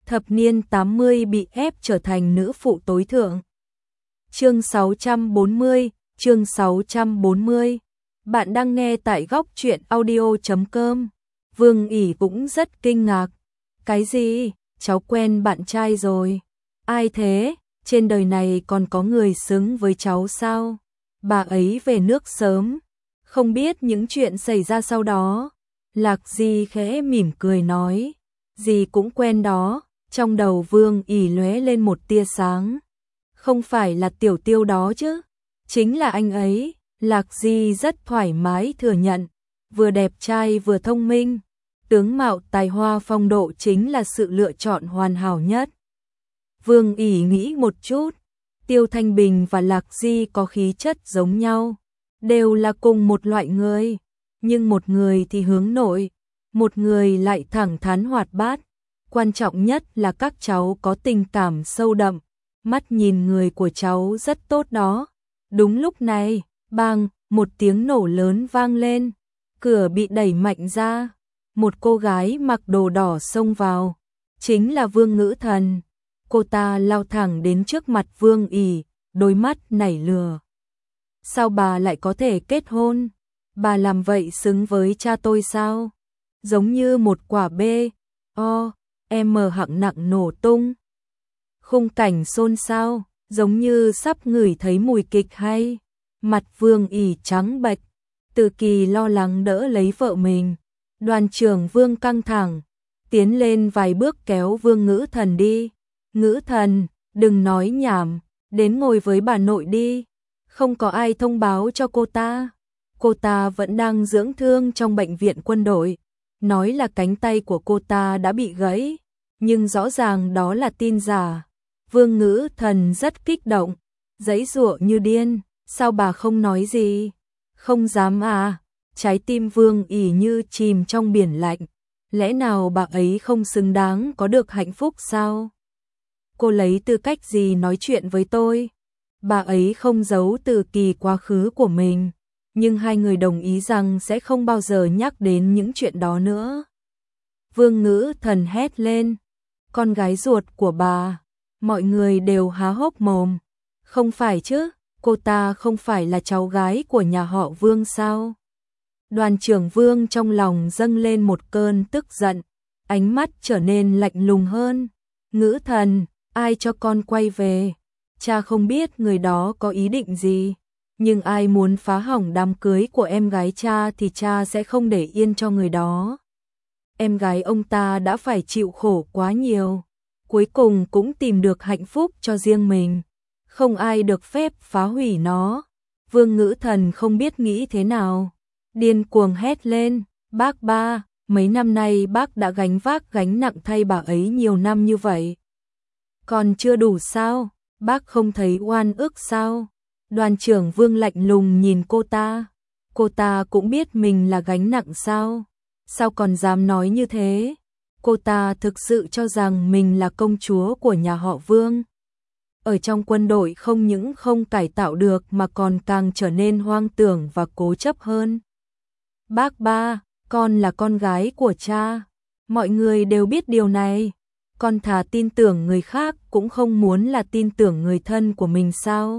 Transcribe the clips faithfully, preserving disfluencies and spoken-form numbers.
thập niên tám mươi bị ép trở thành nữ phụ tối thượng. Chương sáu trăm bốn mươi, chương sáu trăm bốn mươi. Bạn đang nghe tại góc truyện audio chấm com. Vương ỉ cũng rất kinh ngạc. Cái gì? Cháu quen bạn trai rồi. Ai thế? Trên đời này còn có người xứng với cháu sao? Bà ấy về nước sớm, không biết những chuyện xảy ra sau đó. Lạc Di khẽ mỉm cười nói, dì cũng quen đó. Trong đầu Vương ỉ lóe lên một tia sáng. Không phải là Tiểu Tiêu đó chứ? Chính là anh ấy. Lạc Di rất thoải mái thừa nhận, vừa đẹp trai vừa thông minh, tướng mạo tài hoa phong độ chính là sự lựa chọn hoàn hảo nhất. Vương ỉ nghĩ một chút, Tiêu Thanh Bình và Lạc Di có khí chất giống nhau, đều là cùng một loại người, nhưng một người thì hướng nội, một người lại thẳng thắn hoạt bát. Quan trọng nhất là các cháu có tình cảm sâu đậm, mắt nhìn người của cháu rất tốt đó. Đúng lúc này, bang, một tiếng nổ lớn vang lên, cửa bị đẩy mạnh ra, một cô gái mặc đồ đỏ xông vào, chính là Vương Ngữ Thần. Cô ta lao thẳng đến trước mặt Vương ỉ, đôi mắt nảy lửa. Sao bà lại có thể kết hôn? Bà làm vậy xứng với cha tôi sao? Giống như một quả bê, o, em hạng nặng nổ tung. Khung cảnh xôn xao, giống như sắp ngửi thấy mùi kịch hay. Mặt Vương ỉ trắng bệch, Từ Kỳ lo lắng đỡ lấy vợ mình. Đoàn trưởng Vương căng thẳng, tiến lên vài bước kéo Vương Ngữ Thần đi. Ngữ Thần, đừng nói nhảm, đến ngồi với bà nội đi. Không có ai thông báo cho cô ta. Cô ta vẫn đang dưỡng thương trong bệnh viện quân đội. Nói là cánh tay của cô ta đã bị gãy, nhưng rõ ràng đó là tin giả. Vương Ngữ Thần rất kích động, giãy giụa như điên. Sao bà không nói gì? Không dám à? Trái tim Vương ỉ như chìm trong biển lạnh. Lẽ nào bà ấy không xứng đáng có được hạnh phúc sao? Cô lấy tư cách gì nói chuyện với tôi? Bà ấy không giấu Từ Kỳ quá khứ của mình, nhưng hai người đồng ý rằng sẽ không bao giờ nhắc đến những chuyện đó nữa. Vương Ngữ Thần hét lên, con gái ruột của bà. Mọi người đều há hốc mồm. Không phải chứ, cô ta không phải là cháu gái của nhà họ Vương sao? Đoàn trưởng Vương trong lòng dâng lên một cơn tức giận, ánh mắt trở nên lạnh lùng hơn. Ngữ Thần, ai cho con quay về? Cha không biết người đó có ý định gì, nhưng ai muốn phá hỏng đám cưới của em gái cha thì cha sẽ không để yên cho người đó. Em gái ông ta đã phải chịu khổ quá nhiều, cuối cùng cũng tìm được hạnh phúc cho riêng mình. Không ai được phép phá hủy nó. Vương Ngữ Thần không biết nghĩ thế nào, điên cuồng hét lên, bác ba, mấy năm nay bác đã gánh vác gánh nặng thay bà ấy nhiều năm như vậy. Còn chưa đủ sao? Bác không thấy oan ức sao? Đoàn trưởng Vương lạnh lùng nhìn cô ta. Cô ta cũng biết mình là gánh nặng sao? Sao còn dám nói như thế? Cô ta thực sự cho rằng mình là công chúa của nhà họ Vương. Ở trong quân đội không những không cải tạo được mà còn càng trở nên hoang tưởng và cố chấp hơn. Bác ba, con là con gái của cha. Mọi người đều biết điều này. Con thà tin tưởng người khác cũng không muốn là tin tưởng người thân của mình sao?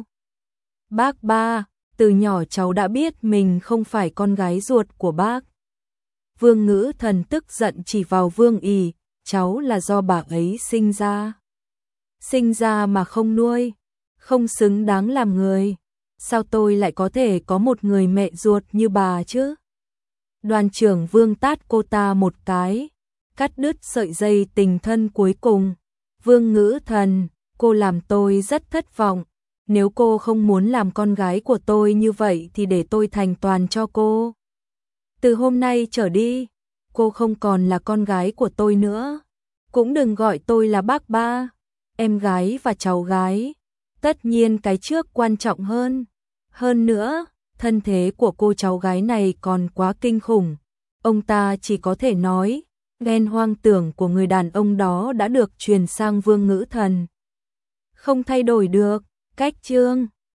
Bác ba, từ nhỏ cháu đã biết mình không phải con gái ruột của bác. Vương Ngữ Thần tức giận chỉ vào Vương ỉ, cháu là do bà ấy sinh ra. Sinh ra mà không nuôi, không xứng đáng làm người. Sao tôi lại có thể có một người mẹ ruột như bà chứ? Đoàn trưởng Vương tát cô ta một cái, cắt đứt sợi dây tình thân cuối cùng. Vương Ngữ Thần, cô làm tôi rất thất vọng. Nếu cô không muốn làm con gái của tôi như vậy thì để tôi thành toàn cho cô. Từ hôm nay trở đi, cô không còn là con gái của tôi nữa. Cũng đừng gọi tôi là bác ba. Em gái và cháu gái, tất nhiên cái trước quan trọng hơn. Hơn nữa, thân thế của cô cháu gái này còn quá kinh khủng. Ông ta chỉ có thể nói, ghen hoang tưởng của người đàn ông đó đã được truyền sang Vương Ngữ Thần. Không thay đổi được, cách chương.